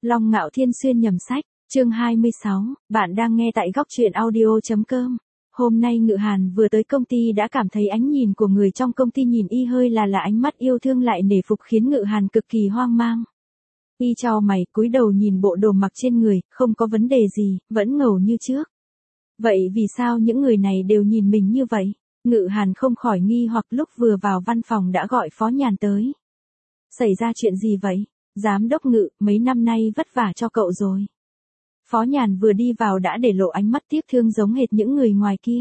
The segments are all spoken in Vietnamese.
Long Ngạo Thiên xuyên nhầm sách, chương 26, bạn đang nghe tại góc truyện audio.com. Hôm nay Ngự Hàn vừa tới công ty đã cảm thấy ánh nhìn của người trong công ty nhìn y hơi là ánh mắt yêu thương lại nể phục khiến Ngự Hàn cực kỳ hoang mang. Y chau mày, cúi đầu nhìn bộ đồ mặc trên người, không có vấn đề gì, vẫn ngầu như trước. Vậy vì sao những người này đều nhìn mình như vậy? Ngự Hàn không khỏi nghi hoặc lúc vừa vào văn phòng đã gọi Phó Nhàn tới. Xảy ra chuyện gì vậy? Giám đốc Ngự, mấy năm nay vất vả cho cậu rồi. Phó Nhàn vừa đi vào đã để lộ ánh mắt tiếc thương giống hệt những người ngoài kia.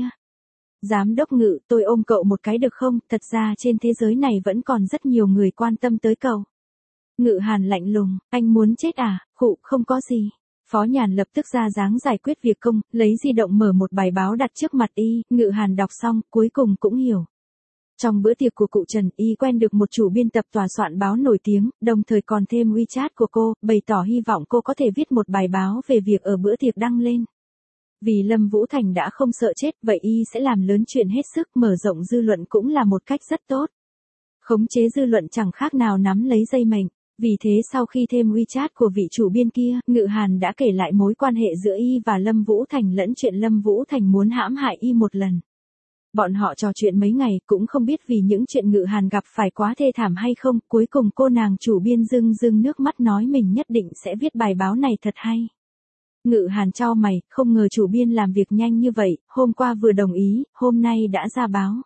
Giám đốc Ngự, tôi ôm cậu một cái được không? Thật ra trên thế giới này vẫn còn rất nhiều người quan tâm tới cậu. Ngự Hàn lạnh lùng, anh muốn chết à? Khụ, không có gì. Phó Nhàn lập tức ra dáng giải quyết việc công, lấy di động mở một bài báo đặt trước mặt y, Ngự Hàn đọc xong, cuối cùng cũng hiểu. Trong bữa tiệc của cụ Trần, y quen được một chủ biên tập tòa soạn báo nổi tiếng, đồng thời còn thêm WeChat của cô, bày tỏ hy vọng cô có thể viết một bài báo về việc ở bữa tiệc đăng lên. Vì Lâm Vũ Thành đã không sợ chết, vậy y sẽ làm lớn chuyện hết sức, mở rộng dư luận cũng là một cách rất tốt. Khống chế dư luận chẳng khác nào nắm lấy dây mệnh. Vì thế sau khi thêm WeChat của vị chủ biên kia, Ngự Hàn đã kể lại mối quan hệ giữa y và Lâm Vũ Thành lẫn chuyện Lâm Vũ Thành muốn hãm hại y một lần. Bọn họ trò chuyện mấy ngày cũng không biết vì những chuyện Ngự Hàn gặp phải quá thê thảm hay không, cuối cùng cô nàng chủ biên rưng nước mắt nói mình nhất định sẽ viết bài báo này thật hay. Ngự Hàn chau mày, không ngờ chủ biên làm việc nhanh như vậy, hôm qua vừa đồng ý, hôm nay đã ra báo.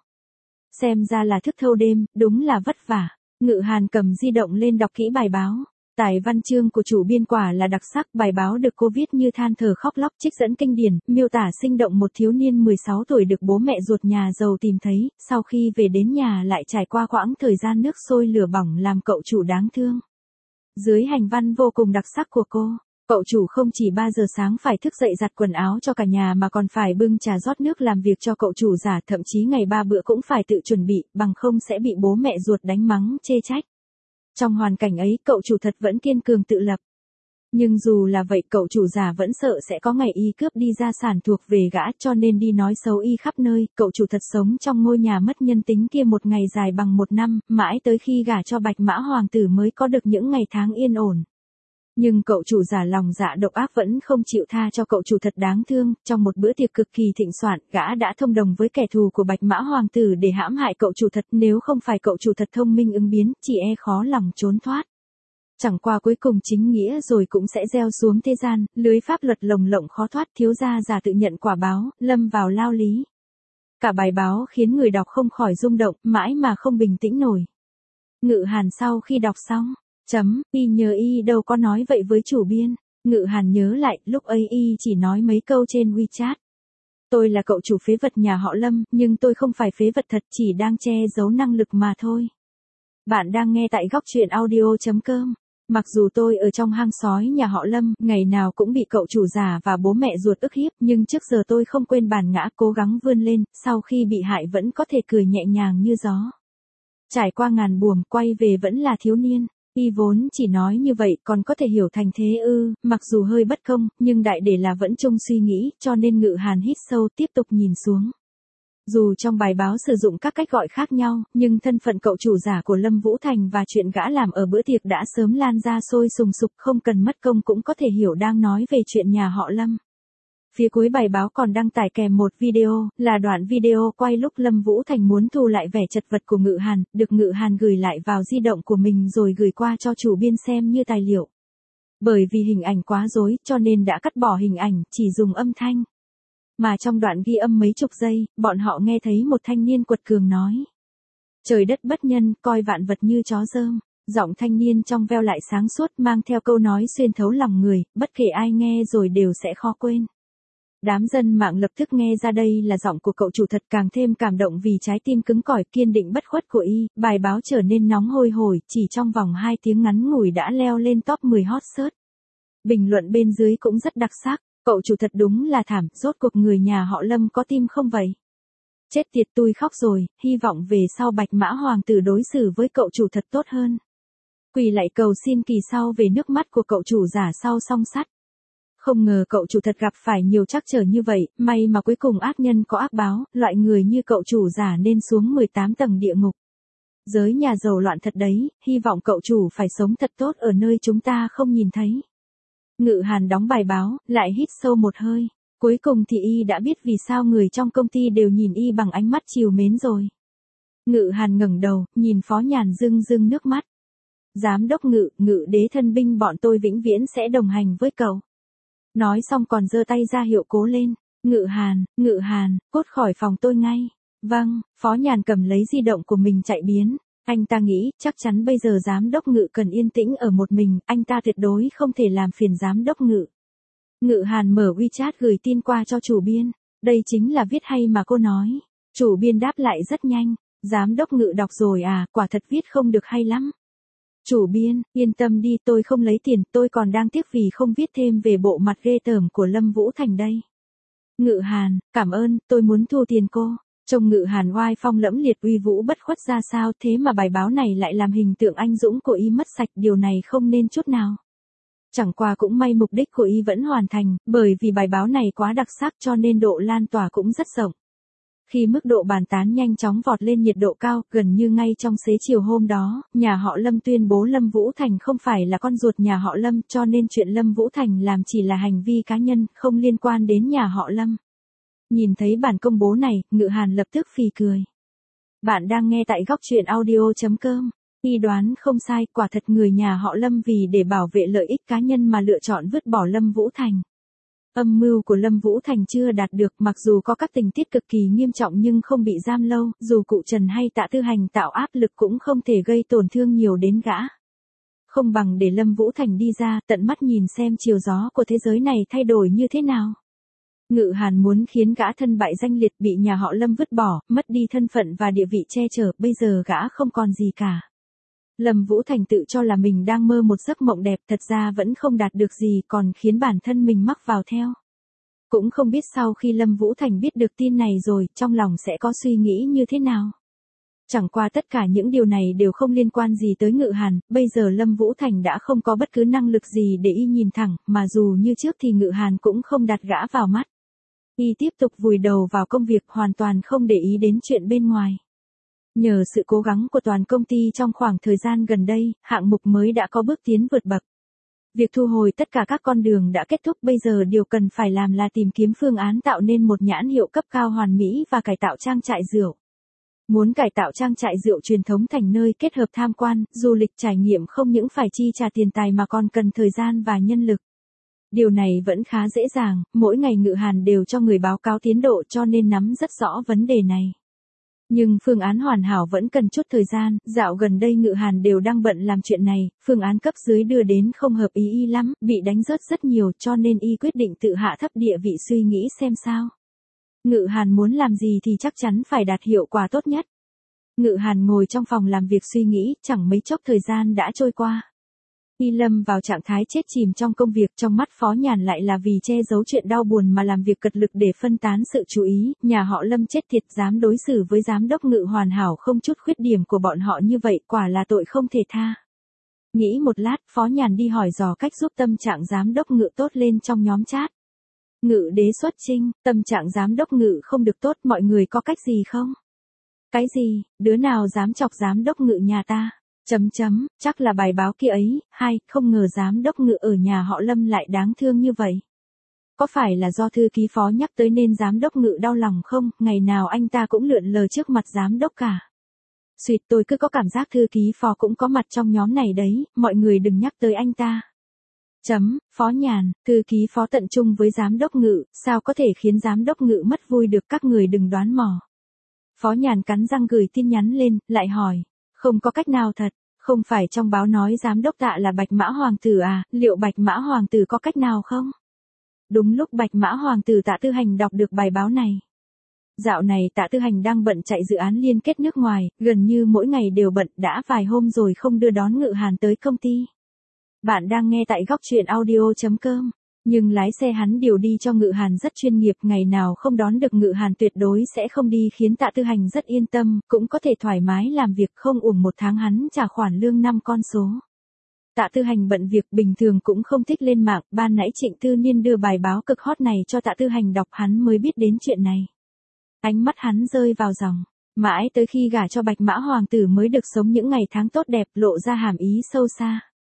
Xem ra là thức thâu đêm, đúng là vất vả. Ngự Hàn cầm di động lên đọc kỹ bài báo. Tài văn chương của chủ biên quả là đặc sắc, bài báo được cô viết như than thở khóc lóc, trích dẫn kinh điển, miêu tả sinh động một thiếu niên 16 tuổi được bố mẹ ruột nhà giàu tìm thấy, sau khi về đến nhà lại trải qua quãng thời gian nước sôi lửa bỏng làm cậu chủ đáng thương. Dưới hành văn vô cùng đặc sắc của cô, cậu chủ không chỉ 3 giờ sáng phải thức dậy giặt quần áo cho cả nhà mà còn phải bưng trà rót nước làm việc cho cậu chủ giả, thậm chí ngày 3 bữa cũng phải tự chuẩn bị, bằng không sẽ bị bố mẹ ruột đánh mắng, chê trách. Trong hoàn cảnh ấy, cậu chủ thật vẫn kiên cường tự lập. Nhưng dù là vậy, cậu chủ giả vẫn sợ sẽ có ngày y cướp đi gia sản thuộc về gã, cho nên đi nói xấu y khắp nơi. Cậu chủ thật sống trong ngôi nhà mất nhân tính kia một ngày dài bằng 1 năm, mãi tới khi gả cho Bạch Mã Hoàng tử mới có được những ngày tháng yên ổn. Nhưng cậu chủ giả lòng dạ độc ác vẫn không chịu tha cho cậu chủ thật đáng thương, trong một bữa tiệc cực kỳ thịnh soạn, gã đã thông đồng với kẻ thù của Bạch Mã Hoàng tử để hãm hại cậu chủ thật, nếu không phải cậu chủ thật thông minh ứng biến, chỉ e khó lòng trốn thoát. Chẳng qua cuối cùng chính nghĩa rồi cũng sẽ gieo xuống thế gian, lưới pháp luật lồng lộng khó thoát, thiếu gia giả tự nhận quả báo, lâm vào lao lý. Cả bài báo khiến người đọc không khỏi rung động, mãi mà không bình tĩnh nổi. Ngự Hàn sau khi đọc xong, y nhớ y đâu có nói vậy với chủ biên. Ngự Hàn nhớ lại, lúc ấy y chỉ nói mấy câu trên WeChat. Tôi là cậu chủ phế vật nhà họ Lâm, nhưng tôi không phải phế vật thật, chỉ đang che giấu năng lực mà thôi. Bạn đang nghe tại góc truyện audio.com. Mặc dù tôi ở trong hang sói nhà họ Lâm, ngày nào cũng bị cậu chủ già và bố mẹ ruột ức hiếp, nhưng trước giờ tôi không quên bản ngã, cố gắng vươn lên, sau khi bị hại vẫn có thể cười nhẹ nhàng như gió. Trải qua ngàn buồm, quay về vẫn là thiếu niên. Y vốn chỉ nói như vậy còn có thể hiểu thành thế ư, mặc dù hơi bất công, nhưng đại để là vẫn chung suy nghĩ, cho nên Ngự Hàn hít sâu tiếp tục nhìn xuống. Dù trong bài báo sử dụng các cách gọi khác nhau, nhưng thân phận cậu chủ giả của Lâm Vũ Thành và chuyện gã làm ở bữa tiệc đã sớm lan ra sôi sùng sục, không cần mất công cũng có thể hiểu đang nói về chuyện nhà họ Lâm. Phía cuối bài báo còn đăng tải kèm một video, là đoạn video quay lúc Lâm Vũ Thành muốn thu lại vẻ chật vật của Ngự Hàn, được Ngự Hàn gửi lại vào di động của mình rồi gửi qua cho chủ biên xem như tài liệu. Bởi vì hình ảnh quá rối, cho nên đã cắt bỏ hình ảnh, chỉ dùng âm thanh. Mà trong đoạn ghi âm mấy chục giây, bọn họ nghe thấy một thanh niên quật cường nói. Trời đất bất nhân, coi vạn vật như chó dơm. Giọng thanh niên trong veo lại sáng suốt, mang theo câu nói xuyên thấu lòng người, bất kể ai nghe rồi đều sẽ khó quên. Đám dân mạng lập tức nghe ra đây là giọng của cậu chủ thật, càng thêm cảm động vì trái tim cứng cỏi kiên định bất khuất của y. Bài báo trở nên nóng hôi hổi, chỉ trong vòng 2 tiếng ngắn ngủi đã leo lên top 10 hot search. Bình luận bên dưới cũng rất đặc sắc, cậu chủ thật đúng là thảm, rốt cuộc người nhà họ Lâm có tim không vậy? Chết tiệt, tôi khóc rồi, hy vọng về sau Bạch Mã Hoàng tử đối xử với cậu chủ thật tốt hơn. Quỳ lại cầu xin kỳ sau về nước mắt của cậu chủ giả sau song sắt. Không ngờ cậu chủ thật gặp phải nhiều trắc trở như vậy, may mà cuối cùng ác nhân có ác báo, loại người như cậu chủ giả nên xuống 18 tầng địa ngục. Giới nhà giàu loạn thật đấy, hy vọng cậu chủ phải sống thật tốt ở nơi chúng ta không nhìn thấy. Ngự Hàn đóng bài báo, lại hít sâu một hơi. Cuối cùng thì y đã biết vì sao người trong công ty đều nhìn y bằng ánh mắt trìu mến rồi. Ngự Hàn ngẩng đầu, nhìn Phó Nhàn rưng rưng nước mắt. Giám đốc Ngự, Ngự đế thân binh bọn tôi vĩnh viễn sẽ đồng hành với cậu. Nói xong còn giơ tay ra hiệu cố lên. Ngự Hàn, cút khỏi phòng tôi ngay. Vâng, Phó Nhàn cầm lấy di động của mình chạy biến. Anh ta nghĩ, chắc chắn bây giờ giám đốc Ngự cần yên tĩnh ở một mình, anh ta tuyệt đối không thể làm phiền giám đốc Ngự. Ngự Hàn mở WeChat gửi tin qua cho chủ biên. Đây chính là viết hay mà cô nói. Chủ biên đáp lại rất nhanh. Giám đốc Ngự đọc rồi à, quả thật viết không được hay lắm. Chủ biên, yên tâm đi, tôi không lấy tiền, tôi còn đang tiếc vì không viết thêm về bộ mặt ghê tởm của Lâm Vũ Thành đây. Ngự Hàn, cảm ơn, tôi muốn thu tiền cô. Trông Ngự Hàn oai phong lẫm liệt uy vũ bất khuất ra sao, thế mà bài báo này lại làm hình tượng anh dũng của y mất sạch, điều này không nên chút nào. Chẳng qua cũng may mục đích của y vẫn hoàn thành, bởi vì bài báo này quá đặc sắc cho nên độ lan tỏa cũng rất rộng. Khi mức độ bàn tán nhanh chóng vọt lên nhiệt độ cao, gần như ngay trong xế chiều hôm đó, nhà họ Lâm tuyên bố Lâm Vũ Thành không phải là con ruột nhà họ Lâm, cho nên chuyện Lâm Vũ Thành làm chỉ là hành vi cá nhân, không liên quan đến nhà họ Lâm. Nhìn thấy bản công bố này, Ngự Hàn lập tức phì cười. Bạn đang nghe tại góc truyện audio.com. Y đoán không sai, quả thật người nhà họ Lâm vì để bảo vệ lợi ích cá nhân mà lựa chọn vứt bỏ Lâm Vũ Thành. Âm mưu của Lâm Vũ Thành chưa đạt được, mặc dù có các tình tiết cực kỳ nghiêm trọng nhưng không bị giam lâu, dù cụ Trần hay Tạ Tư Hành tạo áp lực cũng không thể gây tổn thương nhiều đến gã. Không bằng để Lâm Vũ Thành đi ra, tận mắt nhìn xem chiều gió của thế giới này thay đổi như thế nào. Ngự Hàn muốn khiến gã thân bại danh liệt, bị nhà họ Lâm vứt bỏ, mất đi thân phận và địa vị che chở, bây giờ gã không còn gì cả. Lâm Vũ Thành tự cho là mình đang mơ một giấc mộng đẹp, thật ra vẫn không đạt được gì, còn khiến bản thân mình mắc vào theo. Cũng không biết sau khi Lâm Vũ Thành biết được tin này rồi, trong lòng sẽ có suy nghĩ như thế nào. Chẳng qua tất cả những điều này đều không liên quan gì tới Ngự Hàn, bây giờ Lâm Vũ Thành đã không có bất cứ năng lực gì để y nhìn thẳng, mà dù như trước thì Ngự Hàn cũng không đặt gã vào mắt. Y tiếp tục vùi đầu vào công việc, hoàn toàn không để ý đến chuyện bên ngoài. Nhờ sự cố gắng của toàn công ty trong khoảng thời gian gần đây, hạng mục mới đã có bước tiến vượt bậc. Việc thu hồi tất cả các con đường đã kết thúc, bây giờ điều cần phải làm là tìm kiếm phương án tạo nên một nhãn hiệu cấp cao hoàn mỹ và cải tạo trang trại rượu. Muốn cải tạo trang trại rượu truyền thống thành nơi kết hợp tham quan, du lịch trải nghiệm không những phải chi trả tiền tài mà còn cần thời gian và nhân lực. Điều này vẫn khá dễ dàng, mỗi ngày Ngự Hàn đều cho người báo cáo tiến độ cho nên nắm rất rõ vấn đề này. Nhưng phương án hoàn hảo vẫn cần chút thời gian, dạo gần đây Ngự Hàn đều đang bận làm chuyện này, phương án cấp dưới đưa đến không hợp ý y lắm, bị đánh rớt rất nhiều cho nên y quyết định tự hạ thấp địa vị suy nghĩ xem sao. Ngự Hàn muốn làm gì thì chắc chắn phải đạt hiệu quả tốt nhất. Ngự Hàn ngồi trong phòng làm việc suy nghĩ, chẳng mấy chốc thời gian đã trôi qua. Y lâm vào trạng thái chết chìm trong công việc, trong mắt Phó Nhàn lại là vì che giấu chuyện đau buồn mà làm việc cật lực để phân tán sự chú ý, nhà họ Lâm chết thiệt, dám đối xử với giám đốc Ngự hoàn hảo không chút khuyết điểm của bọn họ như vậy, quả là tội không thể tha. Nghĩ một lát, Phó Nhàn đi hỏi dò cách giúp tâm trạng giám đốc Ngự tốt lên trong nhóm chat. Ngự đế xuất chinh, tâm trạng giám đốc Ngự không được tốt, mọi người có cách gì không? Cái gì, đứa nào dám chọc giám đốc Ngự nhà ta? Chắc là bài báo kia ấy, không ngờ giám đốc Ngự ở nhà họ Lâm lại đáng thương như vậy. Có phải là do thư ký Phó nhắc tới nên giám đốc Ngự đau lòng không, ngày nào anh ta cũng lượn lờ trước mặt giám đốc cả. Xuyệt, tôi cứ có cảm giác thư ký Phó cũng có mặt trong nhóm này đấy, mọi người đừng nhắc tới anh ta. Phó Nhàn, thư ký Phó tận chung với giám đốc Ngự, sao có thể khiến giám đốc Ngự mất vui được, các người đừng đoán mò. Phó Nhàn cắn răng gửi tin nhắn lên, lại hỏi. Không có cách nào thật, không phải trong báo nói giám đốc Tạ là Bạch Mã Hoàng tử à, liệu Bạch Mã Hoàng tử có cách nào không? Đúng lúc Bạch Mã Hoàng tử Tạ Tư Hành đọc được bài báo này. Dạo này Tạ Tư Hành đang bận chạy dự án liên kết nước ngoài, gần như mỗi ngày đều bận, đã vài hôm rồi không đưa đón Ngự Hàn tới công ty. Bạn đang nghe tại góc truyện audio.com. Nhưng lái xe hắn điều đi cho Ngự Hàn rất chuyên nghiệp, ngày nào không đón được Ngự Hàn tuyệt đối sẽ không đi, khiến Tạ Tư Hành rất yên tâm, cũng có thể thoải mái làm việc, không uổng một tháng hắn trả khoản lương 5 con số. Tạ Tư Hành bận việc bình thường cũng không thích lên mạng, ban nãy Trịnh Tư Niên đưa bài báo cực hot này cho Tạ Tư Hành đọc hắn mới biết đến chuyện này. Ánh mắt hắn rơi vào dòng, mãi tới khi gả cho Bạch Mã Hoàng tử mới được sống những ngày tháng tốt đẹp, lộ ra hàm ý sâu xa.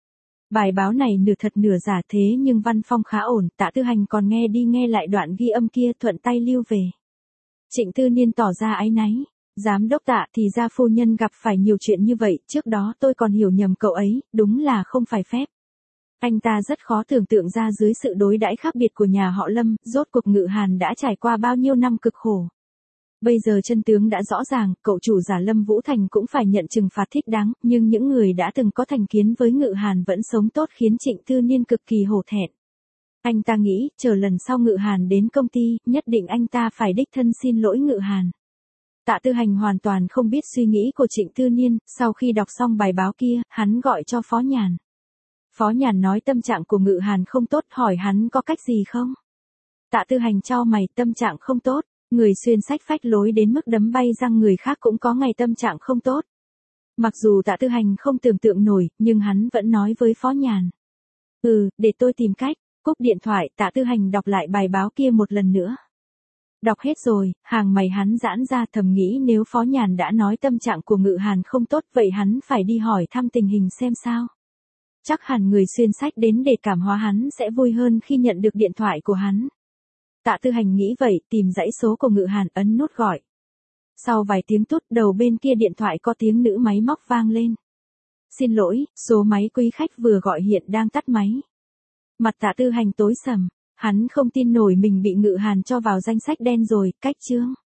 Bài báo này nửa thật nửa giả thế nhưng văn phong khá ổn, Tạ Tư Hành còn nghe đi nghe lại đoạn ghi âm kia thuận tay lưu về. Trịnh Tư Niên tỏ ra áy náy. Giám đốc Tạ, thì ra phu nhân gặp phải nhiều chuyện như vậy, trước đó tôi còn hiểu nhầm cậu ấy, đúng là không phải phép. Anh ta rất khó tưởng tượng ra dưới sự đối đãi khác biệt của nhà họ Lâm, rốt cuộc Ngự Hàn đã trải qua bao nhiêu năm cực khổ. Bây giờ chân tướng đã rõ ràng, cậu chủ giả Lâm Vũ Thành cũng phải nhận trừng phạt thích đáng, nhưng những người đã từng có thành kiến với Ngự Hàn vẫn sống tốt khiến Trịnh Tư Niên cực kỳ hổ thẹn. Anh ta nghĩ, chờ lần sau Ngự Hàn đến công ty, nhất định anh ta phải đích thân xin lỗi Ngự Hàn. Tạ Tư Hành hoàn toàn không biết suy nghĩ của Trịnh Tư Niên, sau khi đọc xong bài báo kia, hắn gọi cho Phó Nhàn. Phó Nhàn nói tâm trạng của Ngự Hàn không tốt, hỏi hắn có cách gì không. Tạ Tư Hành chau mày, tâm trạng không tốt, người xuyên sách phách lối đến mức đấm bay răng người khác cũng có ngày tâm trạng không tốt. Mặc dù Tạ Tư Hành không tưởng tượng nổi, nhưng hắn vẫn nói với Phó Nhàn. Để tôi tìm cách. Cúp điện thoại, Tạ Tư Hành đọc lại bài báo kia một lần nữa. Đọc hết rồi, hàng mày hắn giãn ra, thầm nghĩ nếu Phó Nhàn đã nói tâm trạng của Ngự Hàn không tốt vậy hắn phải đi hỏi thăm tình hình xem sao. Chắc hẳn người xuyên sách đến để cảm hóa hắn sẽ vui hơn khi nhận được điện thoại của hắn. Tạ Tư Hành nghĩ vậy, tìm dãy số của Ngự Hàn ấn nút gọi. Sau vài tiếng tút, đầu bên kia điện thoại có tiếng nữ máy móc vang lên. Xin lỗi, số máy quý khách vừa gọi hiện đang tắt máy. Mặt Tạ Tư Hành tối sầm, hắn không tin nổi mình bị Ngự Hàn cho vào danh sách đen rồi, cách chương.